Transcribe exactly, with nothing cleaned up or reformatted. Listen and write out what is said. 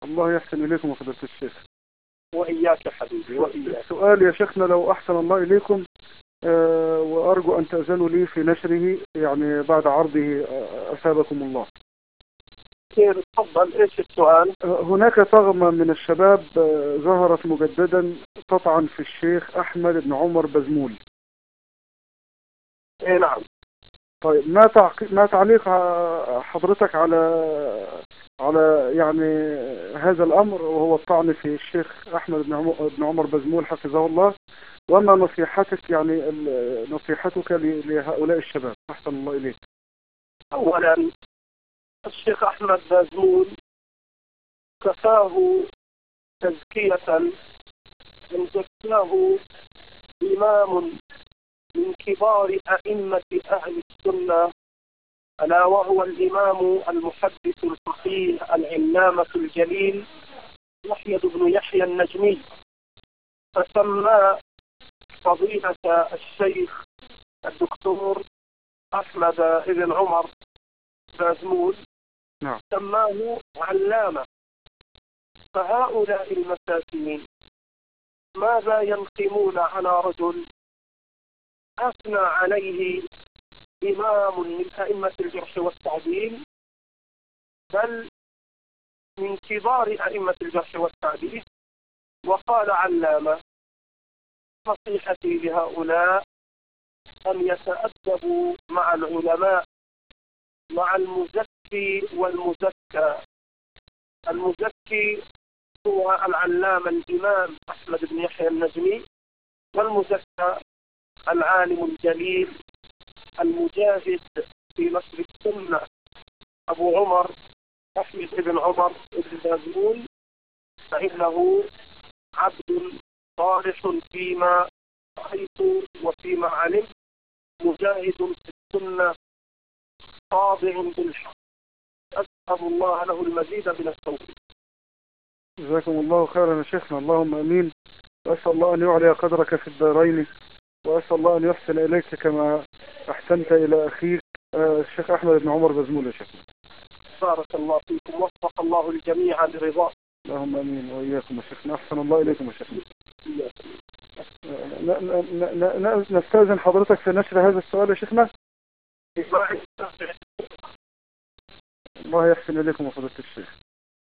الله يحسن إليكم يا فضيلة الشيخ. وإياك حبيبي وإياك. السؤال يا شيخنا لو أحسن الله إليكم، أه وأرجو أن تأذنوا لي في نشره يعني بعد عرضه، أثابكم الله. خير، تفضل. إيش السؤال؟ هناك طغمة من الشباب ظهرت مجددا تطعن في الشيخ أحمد بن عمر بزمول. إيه نعم. طيب ما تعق... ما تعليق حضرتك على على يعني هذا الأمر، وهو الطعن في الشيخ أحمد بن عمر, بن عمر بزمول حفظه الله، وما نصيحتك يعني نصيحتك لهؤلاء الشباب أحسن الله إليك؟ أولا الشيخ أحمد بزمول كفاه تزكية من زكاه إمام من كبار أئمة أهل السنة، ألا وهو الإمام المحدث الفقيه العلامة الجليل يحيى بن يحيى النجمي، فسمى فضيلة الشيخ الدكتور أحمد بن عمر بزمول نعم. سماه علامة. فهؤلاء المساكين ماذا ينقمون على رجل أثنى عليه إمام من أئمة الجرح والتعديل، بل من كبار أئمة الجرح والتعديل، وقال علامة؟ نصيحتي لهؤلاء أن يتأدبوا مع العلماء، مع المزكي والمزكى. المزكي هو العلامة الإمام أحمد بن يحيى النجمي، والمزكى العالم الجليل المجاهد في نصر السنة أبو عمر أحمد بن عمر بن بزمول، فإنه عبد صالح فيما رأيت وفيما علمت، مجاهد في السنة، طابع بالحق. أسأل الله له المزيد من التوفيق. جزاكم الله خيرا يا شيخنا، اللهم أمين. وأسأل الله أن يعلي قدرك في الدارين، وأسأل الله أن يحسن إليك كما أحسنت إلى أخيك الشيخ أحمد بن عمر بزمول يا شيخنا. بارك الله فيكم، وفق الله الجميع لرضاه. اللهم أمين وإياكم يا شيخنا، أحسن الله إليكم يا شيخنا. نستأذن حضرتك في نشر هذا السؤال يا شيخنا. الله يحسن إليكم وفضيلة الشيخ.